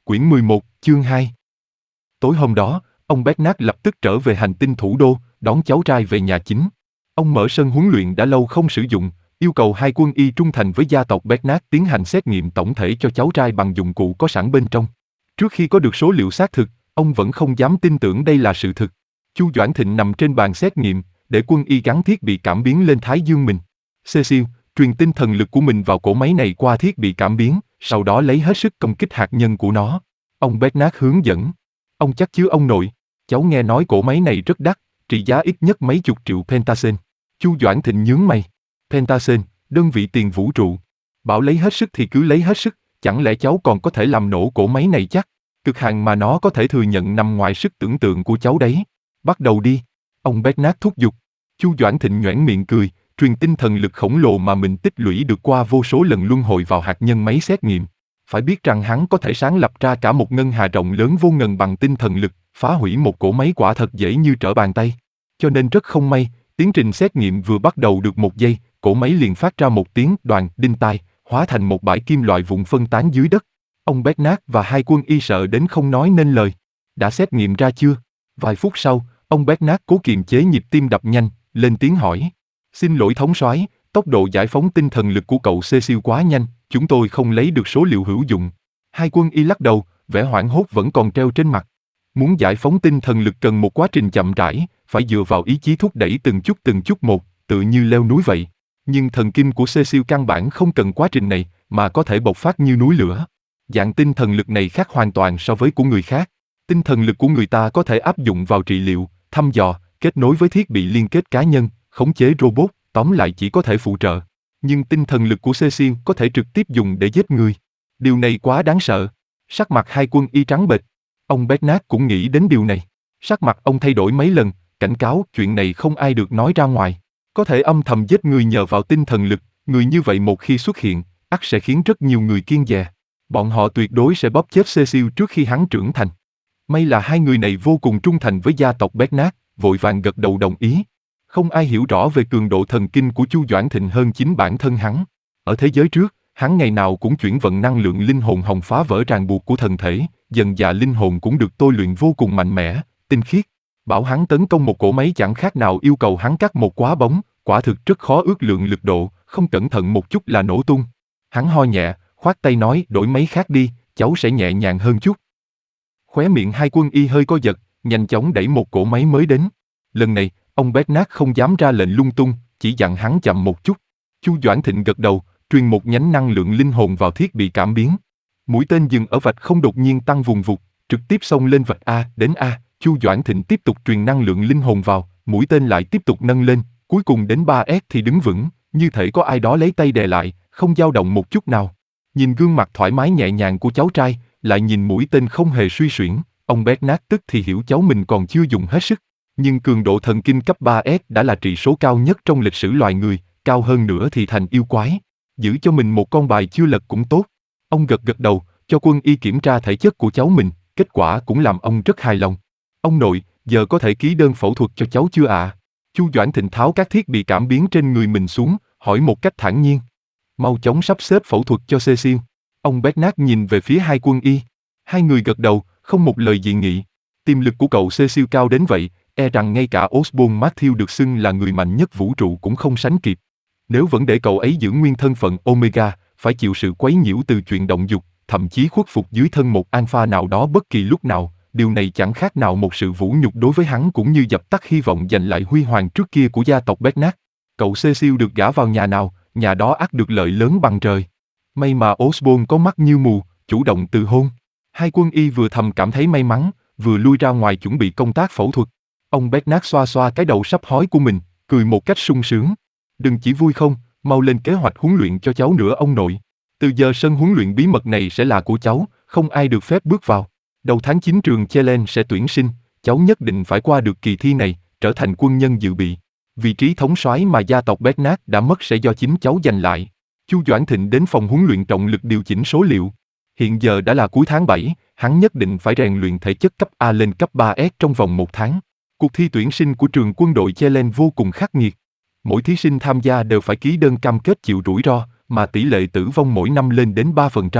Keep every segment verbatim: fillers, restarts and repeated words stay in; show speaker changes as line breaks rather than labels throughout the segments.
Quyển mười một, chương hai. Tối hôm đó, ông Bernard lập tức trở về hành tinh thủ đô, đón cháu trai về nhà chính. Ông mở sân huấn luyện đã lâu không sử dụng, yêu cầu hai quân y trung thành với gia tộc Bernard tiến hành xét nghiệm tổng thể cho cháu trai bằng dụng cụ có sẵn bên trong. Trước khi có được số liệu xác thực, ông vẫn không dám tin tưởng đây là sự thực. Chu Doãn Thịnh nằm trên bàn xét nghiệm, để quân y gắn thiết bị cảm biến lên thái dương mình. Cecil, truyền tinh thần lực của mình vào cỗ máy này qua thiết bị cảm biến, sau đó lấy hết sức công kích hạt nhân của nó. Ông Bernard hướng dẫn. Ông chắc chứ ông nội, cháu nghe nói cỗ máy này rất đắt, trị giá ít nhất mấy chục triệu pentacen. Chu Doãn Thịnh nhướng mày. Pentacen, đơn vị tiền vũ trụ. Bảo lấy hết sức thì cứ lấy hết sức, chẳng lẽ cháu còn có thể làm nổ cỗ máy này chắc? Cực hạn mà nó có thể thừa nhận nằm ngoài sức tưởng tượng của cháu đấy. Bắt đầu đi. Ông Bernard thúc giục. Chu Doãn Thịnh nhoẻn miệng cười, truyền tinh thần lực khổng lồ mà mình tích lũy được qua vô số lần luân hồi vào hạt nhân máy xét nghiệm. Phải biết rằng hắn có thể sáng lập ra cả một ngân hà rộng lớn vô ngần bằng tinh thần lực, phá hủy một cỗ máy quả thật dễ như trở bàn tay. Cho nên rất không may, tiến trình xét nghiệm vừa bắt đầu được một giây, cỗ máy liền phát ra một tiếng đoàn đinh tai, hóa thành một bãi kim loại vụn phân tán dưới đất. Ông Bernard và hai quân y sợ đến không nói nên lời. Đã xét nghiệm ra chưa? Vài phút sau, ông Bernard cố kiềm chế nhịp tim đập nhanh, lên tiếng hỏi. Xin lỗi thống soái, tốc độ giải phóng tinh thần lực của cậu Cecil quá nhanh, chúng tôi không lấy được số liệu hữu dụng. Hai quân y lắc đầu, vẻ hoảng hốt vẫn còn treo trên mặt. Muốn giải phóng tinh thần lực cần một quá trình chậm rãi, phải dựa vào ý chí thúc đẩy từng chút từng chút một, tự như leo núi vậy. Nhưng thần kinh của Cecil căn bản không cần quá trình này, mà có thể bộc phát như núi lửa. Dạng tinh thần lực này khác hoàn toàn so với của người khác. Tinh thần lực của người ta có thể áp dụng vào trị liệu, thăm dò, kết nối với thiết bị liên kết cá nhân, khống chế robot, tóm lại chỉ có thể phụ trợ. Nhưng tinh thần lực của Cecil có thể trực tiếp dùng để giết người. Điều này quá đáng sợ. Sắc mặt hai quân y trắng bệch. Ông Bernard cũng nghĩ đến điều này. Sắc mặt ông thay đổi mấy lần, cảnh cáo chuyện này không ai được nói ra ngoài. Có thể âm thầm giết người nhờ vào tinh thần lực, người như vậy một khi xuất hiện, ắt sẽ khiến rất nhiều người kiêng dè. Bọn họ tuyệt đối sẽ bóp chết Cecil trước khi hắn trưởng thành. May là hai người này vô cùng trung thành với gia tộc Bernard, vội vàng gật đầu đồng ý. Không ai hiểu rõ về cường độ thần kinh của Chu Doãn Thịnh hơn chính bản thân hắn. Ở thế giới trước, hắn ngày nào cũng chuyển vận năng lượng linh hồn hồng phá vỡ ràng buộc của thân thể, dần dà linh hồn cũng được tôi luyện vô cùng mạnh mẽ, tinh khiết. Bảo hắn tấn công một cỗ máy chẳng khác nào yêu cầu hắn cắt một quả bóng, quả thực rất khó ước lượng lực độ, không cẩn thận một chút là nổ tung. Hắn ho nhẹ, khoát tay nói đổi máy khác đi, cháu sẽ nhẹ nhàng hơn chút. Khóe miệng hai quân y hơi co giật, nhanh chóng đẩy một cỗ máy mới đến. Lần này, ông Bernard không dám ra lệnh lung tung, chỉ dặn hắn chậm một chút. Chu Doãn Thịnh gật đầu, truyền một nhánh năng lượng linh hồn vào thiết bị cảm biến. Mũi tên dừng ở vạch không đột nhiên tăng vùng vụt, trực tiếp xông lên vạch A đến A. Chu Doãn Thịnh tiếp tục truyền năng lượng linh hồn vào, mũi tên lại tiếp tục nâng lên, cuối cùng đến ba S thì đứng vững, như thể có ai đó lấy tay đè lại, không dao động một chút nào. Nhìn gương mặt thoải mái nhẹ nhàng của cháu trai, lại nhìn mũi tên không hề suy xuyển, ông Bernard tức thì hiểu cháu mình còn chưa dùng hết sức. Nhưng cường độ thần kinh cấp ba S đã là trị số cao nhất trong lịch sử loài người, cao hơn nữa thì thành yêu quái. Giữ cho mình một con bài chưa lật cũng tốt. Ông gật gật đầu, cho quân y kiểm tra thể chất của cháu mình, kết quả cũng làm ông rất hài lòng. Ông nội, giờ có thể ký đơn phẫu thuật cho cháu chưa ạ? À? Chu Doãn Thịnh tháo các thiết bị cảm biến trên người mình xuống, hỏi một cách thản nhiên. Mau chóng sắp xếp phẫu thuật cho Cecil. Ông Bernard nhìn về phía hai quân y. Hai người gật đầu, không một lời dị nghị. Tiềm lực của cậu Cecil cao đến vậy, e rằng ngay cả Osborne Matthew được xưng là người mạnh nhất vũ trụ cũng không sánh kịp. Nếu vẫn để cậu ấy giữ nguyên thân phận Omega, phải chịu sự quấy nhiễu từ chuyện động dục, thậm chí khuất phục dưới thân một alpha nào đó bất kỳ lúc nào, điều này chẳng khác nào một sự vũ nhục đối với hắn cũng như dập tắt hy vọng giành lại huy hoàng trước kia của gia tộc Bernard. Cậu Cecil được gả vào nhà nào, nhà đó ắt được lợi lớn bằng trời. May mà Osborne có mắt như mù, chủ động từ hôn. Hai quân y vừa thầm cảm thấy may mắn, vừa lui ra ngoài chuẩn bị công tác phẫu thuật. Ông Bernard xoa xoa cái đầu sắp hói của mình, cười một cách sung sướng. Đừng chỉ vui không, mau lên kế hoạch huấn luyện cho cháu nữa ông nội. Từ giờ sân huấn luyện bí mật này sẽ là của cháu, không ai được phép bước vào. Đầu tháng chín trường Chelen sẽ tuyển sinh, cháu nhất định phải qua được kỳ thi này, trở thành quân nhân dự bị. Vị trí thống soái mà gia tộc Bernard đã mất sẽ do chính cháu giành lại. Chu Doãn Thịnh đến phòng huấn luyện trọng lực điều chỉnh số liệu. Hiện giờ đã là cuối tháng bảy, hắn nhất định phải rèn luyện thể chất cấp A lên cấp ba S trong vòng một tháng. Cuộc thi tuyển sinh của trường quân đội Chelen vô cùng khắc nghiệt. Mỗi thí sinh tham gia đều phải ký đơn cam kết chịu rủi ro, mà tỷ lệ tử vong mỗi năm lên đến ba phần trăm.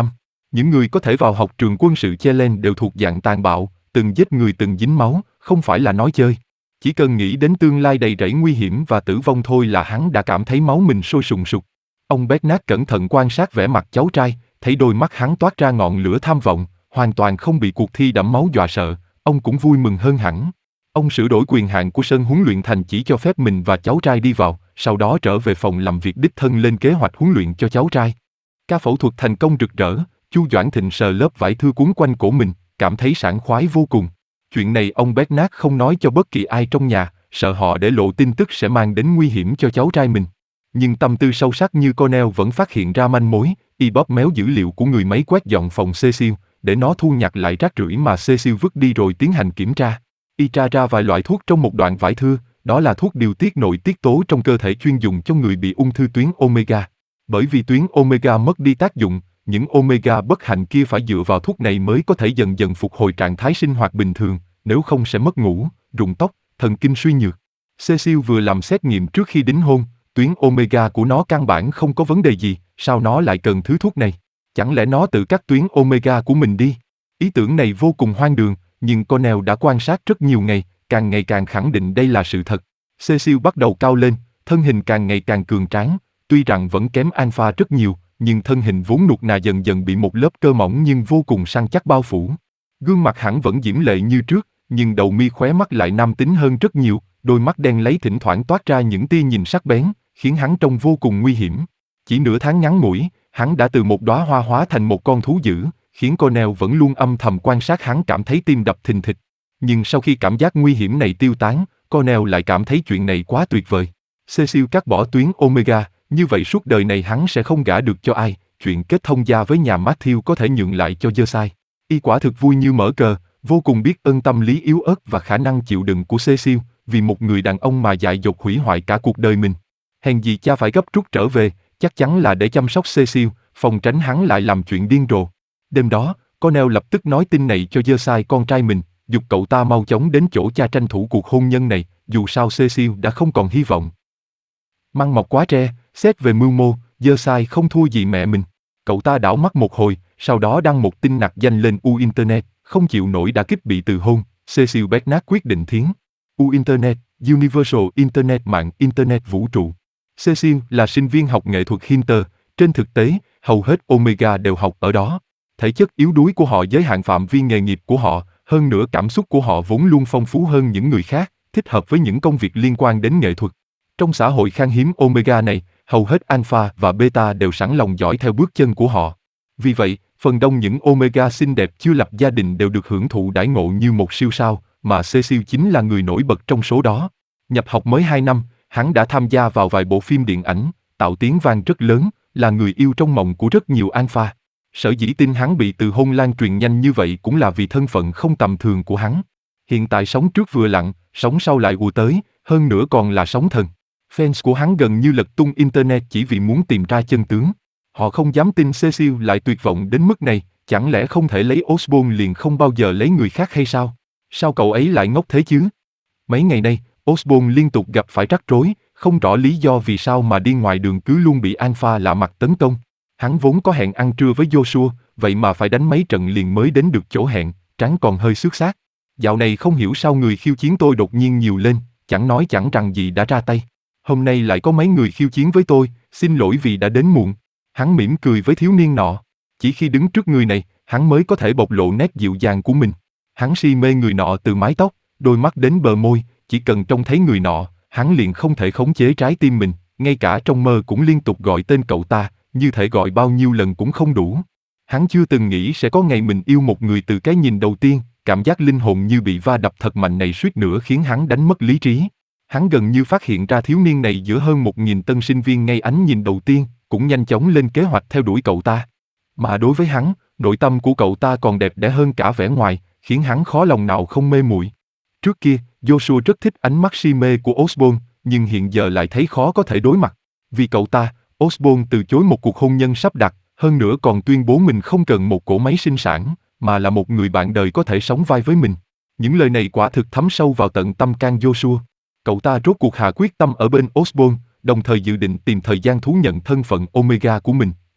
Những người có thể vào học trường quân sự Chelen đều thuộc dạng tàn bạo, từng giết người từng dính máu, không phải là nói chơi. Chỉ cần nghĩ đến tương lai đầy rẫy nguy hiểm và tử vong thôi là hắn đã cảm thấy máu mình sôi sùng sục. Ông Bernard cẩn thận quan sát vẻ mặt cháu trai, thấy đôi mắt hắn toát ra ngọn lửa tham vọng, hoàn toàn không bị cuộc thi đẫm máu dọa sợ, ông cũng vui mừng hơn hẳn. Ông sửa đổi quyền hạn của sân huấn luyện thành chỉ cho phép mình và cháu trai đi vào, sau đó trở về phòng làm việc đích thân lên kế hoạch huấn luyện cho cháu trai. Ca phẫu thuật thành công rực rỡ, Chu Doãn Thịnh sờ lớp vải thưa quấn quanh cổ mình, cảm thấy sảng khoái vô cùng. Chuyện này ông Bernard không nói cho bất kỳ ai trong nhà, sợ họ để lộ tin tức sẽ mang đến nguy hiểm cho cháu trai mình. Nhưng tâm tư sâu sắc như Cornell vẫn phát hiện ra manh mối, y bóp méo dữ liệu của người máy quét dọn phòng Cecil, để nó thu nhặt lại rác rưởi mà Cecil vứt đi rồi tiến hành kiểm tra. Y tra ra vài loại thuốc trong một đoạn vải thưa, đó là thuốc điều tiết nội tiết tố trong cơ thể chuyên dùng cho người bị ung thư tuyến omega. Bởi vì tuyến omega mất đi tác dụng, những omega bất hạnh kia phải dựa vào thuốc này mới có thể dần dần phục hồi trạng thái sinh hoạt bình thường, nếu không sẽ mất ngủ, rụng tóc, thần kinh suy nhược. Cecil vừa làm xét nghiệm trước khi đính hôn, tuyến omega của nó căn bản không có vấn đề gì, sao nó lại cần thứ thuốc này? Chẳng lẽ nó tự cắt tuyến omega của mình đi? Ý tưởng này vô cùng hoang đường, nhưng Cornell đã quan sát rất nhiều ngày, càng ngày càng khẳng định đây là sự thật. Cecil bắt đầu cao lên, thân hình càng ngày càng cường tráng, tuy rằng vẫn kém Alpha rất nhiều, nhưng thân hình vốn nuột nà dần dần bị một lớp cơ mỏng nhưng vô cùng săn chắc bao phủ. Gương mặt hẳn vẫn diễm lệ như trước, nhưng đầu mi khóe mắt lại nam tính hơn rất nhiều, đôi mắt đen lấy thỉnh thoảng toát ra những tia nhìn sắc bén, khiến hắn trông vô cùng nguy hiểm. Chỉ nửa tháng ngắn ngủi, hắn đã từ một đóa hoa hóa thành một con thú dữ, khiến Cornell vẫn luôn âm thầm quan sát hắn cảm thấy tim đập thình thịch. Nhưng sau khi cảm giác nguy hiểm này tiêu tán, Cornell lại cảm thấy chuyện này quá tuyệt vời. Cecil cắt bỏ tuyến omega, như vậy suốt đời này hắn sẽ không gả được cho ai, chuyện kết thông gia với nhà Matthew có thể nhượng lại cho Jersey. Y quả thực vui như mở cờ, vô cùng biết ơn tâm lý yếu ớt và khả năng chịu đựng của Cecil, vì một người đàn ông mà dại dột hủy hoại cả cuộc đời mình. Hèn gì cha phải gấp rút trở về, chắc chắn là để chăm sóc Cecil, phòng tránh hắn lại làm chuyện điên rồ. Đêm đó, Cornell lập tức nói tin này cho Jersey con trai mình, giục cậu ta mau chóng đến chỗ cha tranh thủ cuộc hôn nhân này, dù sao Cecil đã không còn hy vọng. Măng mọc quá tre, xét về mưu mô, Jersey không thua gì mẹ mình. Cậu ta đảo mắt một hồi, sau đó đăng một tin nặc danh lên U Internet, không chịu nổi đả kích bị từ hôn, Cecil Bernard quyết định thiến. U Internet, Universal Internet mạng Internet vũ trụ. Cecil là sinh viên học nghệ thuật Hinter, trên thực tế, hầu hết Omega đều học ở đó. Thể chất yếu đuối của họ giới hạn phạm vi nghề nghiệp của họ, hơn nữa cảm xúc của họ vốn luôn phong phú hơn những người khác, thích hợp với những công việc liên quan đến nghệ thuật. Trong xã hội khan hiếm Omega này, hầu hết Alpha và Beta đều sẵn lòng dõi theo bước chân của họ. Vì vậy, phần đông những Omega xinh đẹp chưa lập gia đình đều được hưởng thụ đãi ngộ như một siêu sao, mà Cecil chính là người nổi bật trong số đó. Nhập học mới hai năm, hắn đã tham gia vào vài bộ phim điện ảnh, tạo tiếng vang rất lớn, là người yêu trong mộng của rất nhiều Alpha. Sở dĩ tin hắn bị từ hôn lan truyền nhanh như vậy cũng là vì thân phận không tầm thường của hắn. Hiện tại sóng trước vừa lặng, sóng sau lại ùa tới, hơn nữa còn là sóng thần. Fans của hắn gần như lật tung Internet chỉ vì muốn tìm ra chân tướng. Họ không dám tin Cecil lại tuyệt vọng đến mức này, chẳng lẽ không thể lấy Osborne liền không bao giờ lấy người khác hay sao? Sao cậu ấy lại ngốc thế chứ? Mấy ngày nay, Osborne liên tục gặp phải rắc rối, không rõ lý do vì sao mà đi ngoài đường cứ luôn bị Alpha lạ mặt tấn công. Hắn vốn có hẹn ăn trưa với Joshua, vậy mà phải đánh mấy trận liền mới đến được chỗ hẹn, trán còn hơi xước xác. Dạo này không hiểu sao người khiêu chiến tôi đột nhiên nhiều lên, chẳng nói chẳng rằng gì đã ra tay. Hôm nay lại có mấy người khiêu chiến với tôi, xin lỗi vì đã đến muộn. Hắn mỉm cười với thiếu niên nọ. Chỉ khi đứng trước người này, hắn mới có thể bộc lộ nét dịu dàng của mình. Hắn si mê người nọ từ mái tóc, đôi mắt đến bờ môi, chỉ cần trông thấy người nọ, hắn liền không thể khống chế trái tim mình, ngay cả trong mơ cũng liên tục gọi tên cậu ta, như thể gọi bao nhiêu lần cũng không đủ. Hắn chưa từng nghĩ sẽ có ngày mình yêu một người từ cái nhìn đầu tiên, cảm giác linh hồn như bị va đập thật mạnh này suýt nữa khiến hắn đánh mất lý trí. Hắn gần như phát hiện ra thiếu niên này giữa hơn một nghìn tân sinh viên ngay ánh nhìn đầu tiên, cũng nhanh chóng lên kế hoạch theo đuổi cậu ta. Mà đối với hắn, nội tâm của cậu ta còn đẹp đẽ hơn cả vẻ ngoài, khiến hắn khó lòng nào không mê muội. Trước kia, Joshua rất thích ánh mắt si mê của Osborne, nhưng hiện giờ lại thấy khó có thể đối mặt. Vì cậu ta, Osborne từ chối một cuộc hôn nhân sắp đặt, hơn nữa còn tuyên bố mình không cần một cỗ máy sinh sản, mà là một người bạn đời có thể sống vai với mình. Những lời này quả thực thấm sâu vào tận tâm can Joshua. Cậu ta rốt cuộc hạ quyết tâm ở bên Osborne, đồng thời dự định tìm thời gian thú nhận thân phận Omega của mình,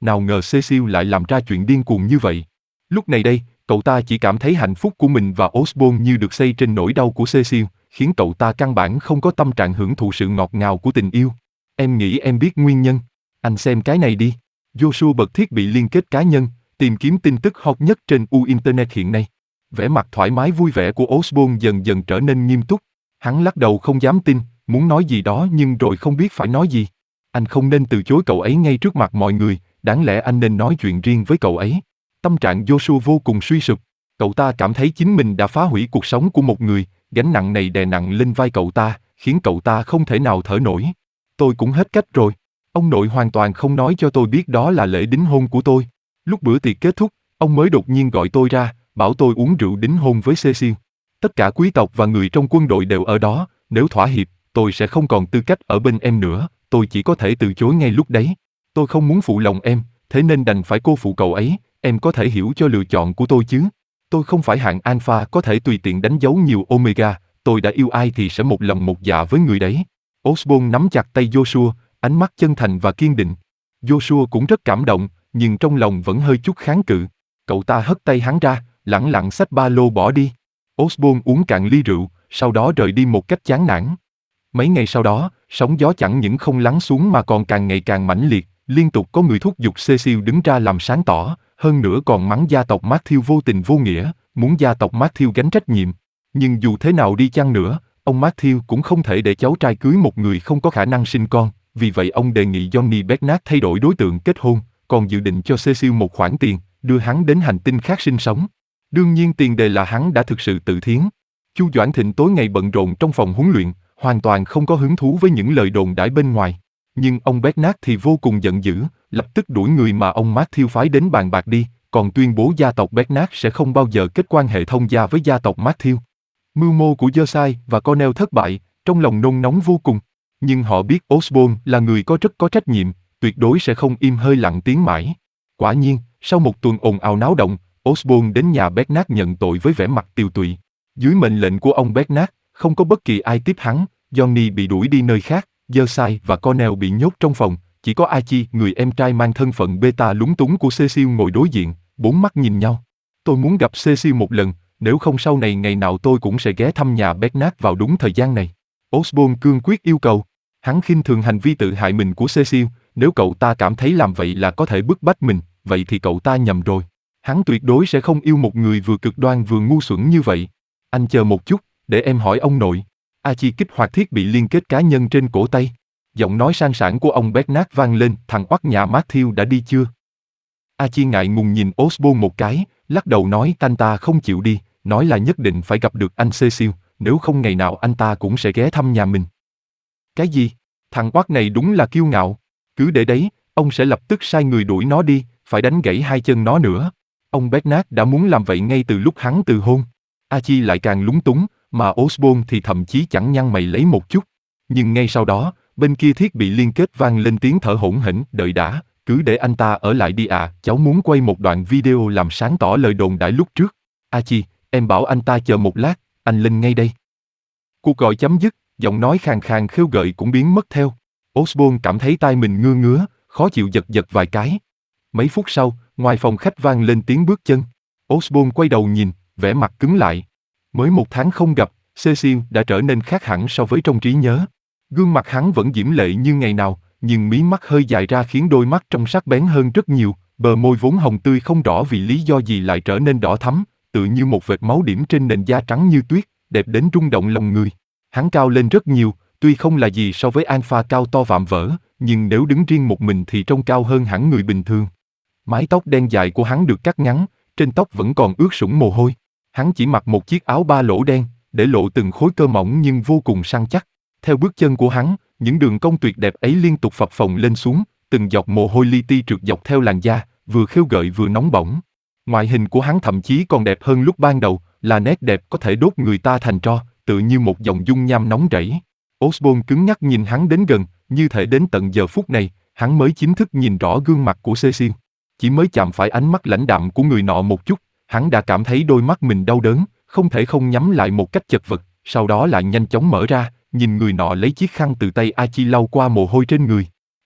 nào ngờ Cecil lại làm ra chuyện điên cuồng như vậy. Lúc này đây, cậu ta chỉ cảm thấy hạnh phúc của mình và Osborn như được xây trên nỗi đau của Cecil, khiến cậu ta căn bản không có tâm trạng hưởng thụ sự ngọt ngào của tình yêu. Em nghĩ em biết nguyên nhân. Anh xem cái này đi. Joshua bật thiết bị liên kết cá nhân, tìm kiếm tin tức hot nhất trên U Internet hiện nay. Vẻ mặt thoải mái vui vẻ của Osborn dần dần trở nên nghiêm túc. Hắn lắc đầu không dám tin, muốn nói gì đó nhưng rồi không biết phải nói gì. Anh không nên từ chối cậu ấy ngay trước mặt mọi người, đáng lẽ anh nên nói chuyện riêng với cậu ấy. Tâm trạng Joshua vô cùng suy sụp. Cậu ta cảm thấy chính mình đã phá hủy cuộc sống của một người, gánh nặng này đè nặng lên vai cậu ta, khiến cậu ta không thể nào thở nổi. Tôi cũng hết cách rồi. Ông nội hoàn toàn không nói cho tôi biết đó là lễ đính hôn của tôi. Lúc bữa tiệc kết thúc, ông mới đột nhiên gọi tôi ra, bảo tôi uống rượu đính hôn với Cecil. Tất cả quý tộc và người trong quân đội đều ở đó, nếu thỏa hiệp, tôi sẽ không còn tư cách ở bên em nữa, tôi chỉ có thể từ chối ngay lúc đấy. Tôi không muốn phụ lòng em, thế nên đành phải cô phụ cậu ấy, em có thể hiểu cho lựa chọn của tôi chứ. Tôi không phải hạng alpha có thể tùy tiện đánh dấu nhiều omega, tôi đã yêu ai thì sẽ một lòng một dạ với người đấy. Osborn nắm chặt tay Joshua, ánh mắt chân thành và kiên định. Joshua cũng rất cảm động, nhưng trong lòng vẫn hơi chút kháng cự. Cậu ta hất tay hắn ra, lẳng lặng xách ba lô bỏ đi. Osborn uống cạn ly rượu, sau đó rời đi một cách chán nản. Mấy ngày sau đó, sóng gió chẳng những không lắng xuống mà còn càng ngày càng mãnh liệt, liên tục có người thúc giục Cecil đứng ra làm sáng tỏ, hơn nữa còn mắng gia tộc Matthew vô tình vô nghĩa, muốn gia tộc Matthew gánh trách nhiệm. Nhưng dù thế nào đi chăng nữa, ông Matthew cũng không thể để cháu trai cưới một người không có khả năng sinh con, vì vậy ông đề nghị Johnny Bernard thay đổi đối tượng kết hôn, còn dự định cho Cecil một khoản tiền, đưa hắn đến hành tinh khác sinh sống. Đương nhiên tiền đề là hắn đã thực sự tự thiến. Chu Doãn Thịnh tối ngày bận rộn trong phòng huấn luyện, hoàn toàn không có hứng thú với những lời đồn đãi bên ngoài. Nhưng ông Bernard thì vô cùng giận dữ, lập tức đuổi người mà ông Matthew phái đến bàn bạc đi, còn tuyên bố gia tộc Bernard sẽ không bao giờ kết quan hệ thông gia với gia tộc Matthew. Mưu mô của Josiah và Cornell thất bại, trong lòng nôn nóng vô cùng. Nhưng họ biết Osborn là người có rất có trách nhiệm, tuyệt đối sẽ không im hơi lặng tiếng mãi. Quả nhiên, sau một tuần ồn ào náo động, Osborn đến nhà Bernard nhận tội với vẻ mặt tiều tụy. Dưới mệnh lệnh của ông Bernard, không có bất kỳ ai tiếp hắn, Johnny bị đuổi đi nơi khác, Josiah và Cornell bị nhốt trong phòng, chỉ có Archie, người em trai mang thân phận beta lúng túng của Cecil ngồi đối diện, bốn mắt nhìn nhau. Tôi muốn gặp Cecil một lần, nếu không sau này ngày nào tôi cũng sẽ ghé thăm nhà Bernard vào đúng thời gian này. Osborn cương quyết yêu cầu. Hắn khinh thường hành vi tự hại mình của Cecil, nếu cậu ta cảm thấy làm vậy là có thể bức bách mình, vậy thì cậu ta nhầm rồi. Hắn tuyệt đối sẽ không yêu một người vừa cực đoan vừa ngu xuẩn như vậy. Anh chờ một chút, để em hỏi ông nội. Archie kích hoạt thiết bị liên kết cá nhân trên cổ tay. Giọng nói sang sảng của ông Bernard vang lên, thằng oắt nhà Matthew đã đi chưa? Archie ngại ngùng nhìn Osborn một cái, lắc đầu nói anh ta không chịu đi, nói là nhất định phải gặp được anh Cecil, nếu không ngày nào anh ta cũng sẽ ghé thăm nhà mình. Cái gì? Thằng oắt này đúng là kiêu ngạo. Cứ để đấy, ông sẽ lập tức sai người đuổi nó đi, phải đánh gãy hai chân nó nữa. Ông Bernard đã muốn làm vậy ngay từ lúc hắn từ hôn. Archie lại càng lúng túng, mà Osborn thì thậm chí chẳng nhăn mày lấy một chút. Nhưng ngay sau đó, bên kia thiết bị liên kết vang lên tiếng thở hổn hển, đợi đã, cứ để anh ta ở lại đi à, cháu muốn quay một đoạn video làm sáng tỏ lời đồn đãi lúc trước. Archie, em bảo anh ta chờ một lát, anh lên ngay đây. Cuộc gọi chấm dứt, giọng nói khàn khàn khêu gợi cũng biến mất theo. Osborn cảm thấy tai mình ngứa ngứa, khó chịu giật giật vài cái. Mấy phút sau, ngoài phòng khách vang lên tiếng bước chân. Osborn quay đầu nhìn, vẻ mặt cứng lại. Mới một tháng không gặp, Cecil đã trở nên khác hẳn so với trong trí nhớ. Gương mặt hắn vẫn diễm lệ như ngày nào, nhưng mí mắt hơi dài ra khiến đôi mắt trông sắc bén hơn rất nhiều, bờ môi vốn hồng tươi không rõ vì lý do gì lại trở nên đỏ thắm, tựa như một vệt máu điểm trên nền da trắng như tuyết, đẹp đến rung động lòng người. Hắn cao lên rất nhiều, tuy không là gì so với alpha cao to vạm vỡ, nhưng nếu đứng riêng một mình thì trông cao hơn hẳn người bình thường. Mái tóc đen dài của hắn được cắt ngắn, trên tóc vẫn còn ướt sũng mồ hôi. Hắn chỉ mặc một chiếc áo ba lỗ đen, để lộ từng khối cơ mỏng nhưng vô cùng săn chắc. Theo bước chân của hắn, những đường cong tuyệt đẹp ấy liên tục phập phồng lên xuống, từng giọt mồ hôi li ti trượt dọc theo làn da, vừa khêu gợi vừa nóng bỏng. Ngoại hình của hắn thậm chí còn đẹp hơn lúc ban đầu, là nét đẹp có thể đốt người ta thành tro, tựa như một dòng dung nham nóng rẫy. Osborn cứng nhắc nhìn hắn đến gần, như thể đến tận giờ phút này, hắn mới chính thức nhìn rõ gương mặt của Cecil. Chỉ mới chạm phải ánh mắt lãnh đạm của người nọ một chút, hắn đã cảm thấy đôi mắt mình đau đớn, không thể không nhắm lại một cách chật vật, sau đó lại nhanh chóng mở ra, nhìn người nọ lấy chiếc khăn từ tay Archie lau qua mồ hôi trên người.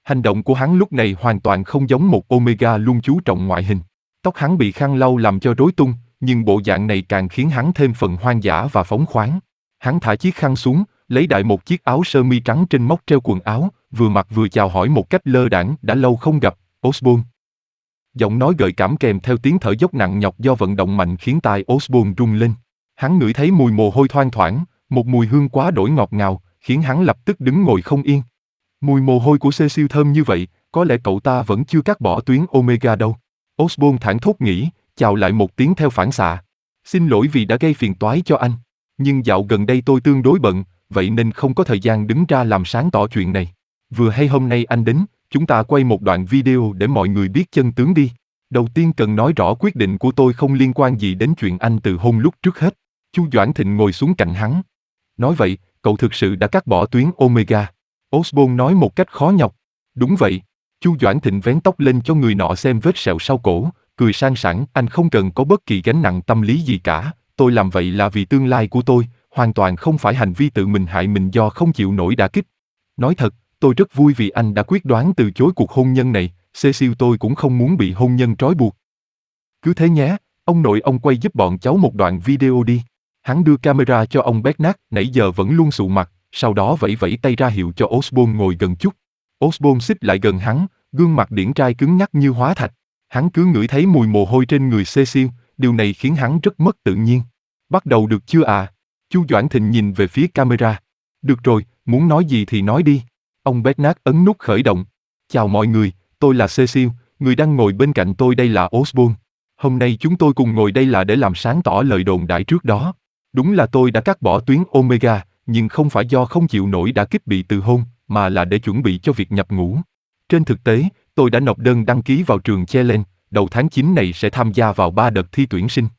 Hành động của hắn lúc này hoàn toàn không giống một Omega luôn chú trọng ngoại hình. Tóc hắn bị khăn lau làm cho rối tung, nhưng bộ dạng này càng khiến hắn thêm phần hoang dã và phóng khoáng. Hắn thả chiếc khăn xuống, lấy đại một chiếc áo sơ mi trắng trên móc treo quần áo, vừa mặc vừa chào hỏi một cách lơ đãng, đã lâu không gặp, Osborn. Giọng nói gợi cảm kèm theo tiếng thở dốc nặng nhọc do vận động mạnh khiến tai Osborn rung lên. Hắn ngửi thấy mùi mồ hôi thoang thoảng, một mùi hương quá đổi ngọt ngào, khiến hắn lập tức đứng ngồi không yên. Mùi mồ hôi của Cecil thơm như vậy, có lẽ cậu ta vẫn chưa cắt bỏ tuyến Omega đâu. Osborn thảng thốt nghĩ, chào lại một tiếng theo phản xạ. Xin lỗi vì đã gây phiền toái cho anh. Nhưng dạo gần đây tôi tương đối bận, vậy nên không có thời gian đứng ra làm sáng tỏ chuyện này. Vừa hay hôm nay anh đến, chúng ta quay một đoạn video để mọi người biết chân tướng đi. Đầu tiên cần nói rõ quyết định của tôi không liên quan gì đến chuyện anh từ hôn lúc trước hết. Chu Doãn Thịnh ngồi xuống cạnh hắn. Nói vậy, cậu thực sự đã cắt bỏ tuyến Omega. Osborn nói một cách khó nhọc. Đúng vậy. Chu Doãn Thịnh vén tóc lên cho người nọ xem vết sẹo sau cổ, cười sang sảng. Anh không cần có bất kỳ gánh nặng tâm lý gì cả. Tôi làm vậy là vì tương lai của tôi, hoàn toàn không phải hành vi tự mình hại mình do không chịu nổi đả kích. Nói thật, tôi rất vui vì anh đã quyết đoán từ chối cuộc hôn nhân này. Cecil tôi cũng không muốn bị hôn nhân trói buộc. Cứ thế nhé, ông nội ông quay giúp bọn cháu một đoạn video đi. Hắn đưa camera cho ông Bernard, nãy giờ vẫn luôn sụ mặt, sau đó vẫy vẫy tay ra hiệu cho Osborn ngồi gần chút. Osborn xích lại gần hắn, gương mặt điển trai cứng nhắc như hóa thạch. Hắn cứ ngửi thấy mùi mồ hôi trên người Cecil, điều này khiến hắn rất mất tự nhiên. Bắt đầu được chưa à? Chu Doãn Thịnh nhìn về phía camera. Được rồi, muốn nói gì thì nói đi. Ông Bernard ấn nút khởi động. Chào mọi người, tôi là Cecil, người đang ngồi bên cạnh tôi đây là Osborn. Hôm nay chúng tôi cùng ngồi đây là để làm sáng tỏ lời đồn đại trước đó. Đúng là tôi đã cắt bỏ tuyến Omega, nhưng không phải do không chịu nổi đả kích bị từ hôn, mà là để chuẩn bị cho việc nhập ngũ. Trên thực tế, tôi đã nộp đơn đăng ký vào trường Chelen, đầu tháng chín này sẽ tham gia vào ba đợt thi tuyển sinh.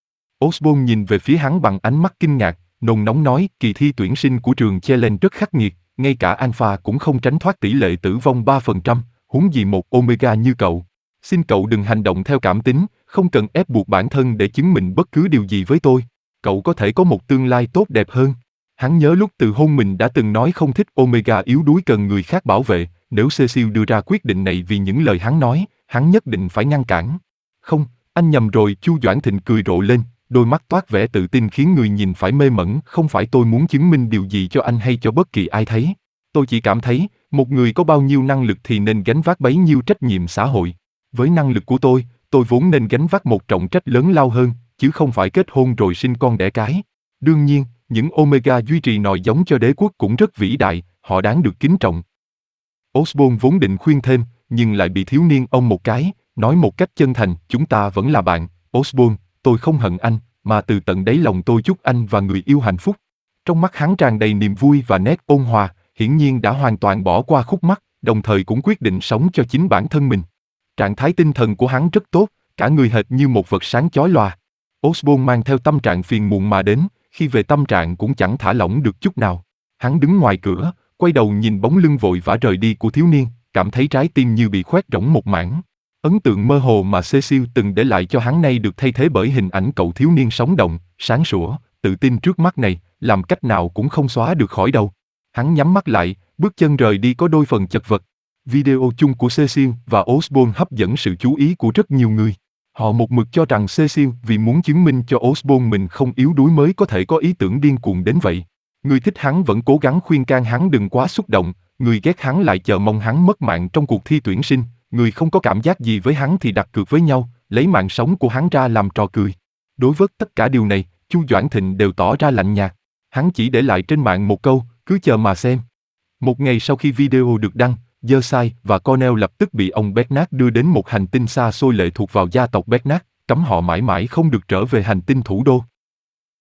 Osborn nhìn về phía hắn bằng ánh mắt kinh ngạc, nôn nóng nói, kỳ thi tuyển sinh của trường Chelen rất khắc nghiệt, ngay cả Alpha cũng không tránh thoát tỷ lệ tử vong ba phần trăm, huống gì một Omega như cậu. Xin cậu đừng hành động theo cảm tính, không cần ép buộc bản thân để chứng minh bất cứ điều gì với tôi. Cậu có thể có một tương lai tốt đẹp hơn. Hắn nhớ lúc từ hôn mình đã từng nói không thích Omega yếu đuối cần người khác bảo vệ, nếu Cecil đưa ra quyết định này vì những lời hắn nói, hắn nhất định phải ngăn cản. Không, anh nhầm rồi, Chu Doãn Thịnh cười rộ lên, đôi mắt toát vẻ tự tin khiến người nhìn phải mê mẩn, không phải tôi muốn chứng minh điều gì cho anh hay cho bất kỳ ai thấy. Tôi chỉ cảm thấy, một người có bao nhiêu năng lực thì nên gánh vác bấy nhiêu trách nhiệm xã hội. Với năng lực của tôi, tôi vốn nên gánh vác một trọng trách lớn lao hơn, chứ không phải kết hôn rồi sinh con đẻ cái. Đương nhiên, những Omega duy trì nòi giống cho đế quốc cũng rất vĩ đại, họ đáng được kính trọng. Osborn vốn định khuyên thêm, nhưng lại bị thiếu niên ông một cái, nói một cách chân thành, chúng ta vẫn là bạn, Osborn, tôi không hận anh, mà từ tận đáy lòng tôi chúc anh và người yêu hạnh phúc. Trong mắt hắn tràn đầy niềm vui và nét ôn hòa, hiển nhiên đã hoàn toàn bỏ qua khúc mắc, đồng thời cũng quyết định sống cho chính bản thân mình. Trạng thái tinh thần của hắn rất tốt, cả người hệt như một vật sáng chói lòa. Osborn mang theo tâm trạng phiền muộn mà đến, khi về tâm trạng cũng chẳng thả lỏng được chút nào. Hắn đứng ngoài cửa, quay đầu nhìn bóng lưng vội vã rời đi của thiếu niên, cảm thấy trái tim như bị khoét rỗng một mảng. Ấn tượng mơ hồ mà Cecil từng để lại cho hắn nay được thay thế bởi hình ảnh cậu thiếu niên sống động, sáng sủa, tự tin trước mắt này, làm cách nào cũng không xóa được khỏi đầu. Hắn nhắm mắt lại, bước chân rời đi có đôi phần chật vật. Video chung của Cecil và Osborn hấp dẫn sự chú ý của rất nhiều người. Họ một mực cho rằng Cecil vì muốn chứng minh cho Osborn mình không yếu đuối mới có thể có ý tưởng điên cuồng đến vậy. Người thích hắn vẫn cố gắng khuyên can hắn đừng quá xúc động, người ghét hắn lại chờ mong hắn mất mạng trong cuộc thi tuyển sinh, người không có cảm giác gì với hắn thì đặt cược với nhau, lấy mạng sống của hắn ra làm trò cười. Đối với tất cả điều này, Chu Doãn Thịnh đều tỏ ra lạnh nhạt. Hắn chỉ để lại trên mạng một câu, cứ chờ mà xem. Một ngày sau khi video được đăng, Jersey và Cornell lập tức bị ông Bernard đưa đến một hành tinh xa xôi lệ thuộc vào gia tộc Bernard, cấm họ mãi mãi không được trở về hành tinh thủ đô.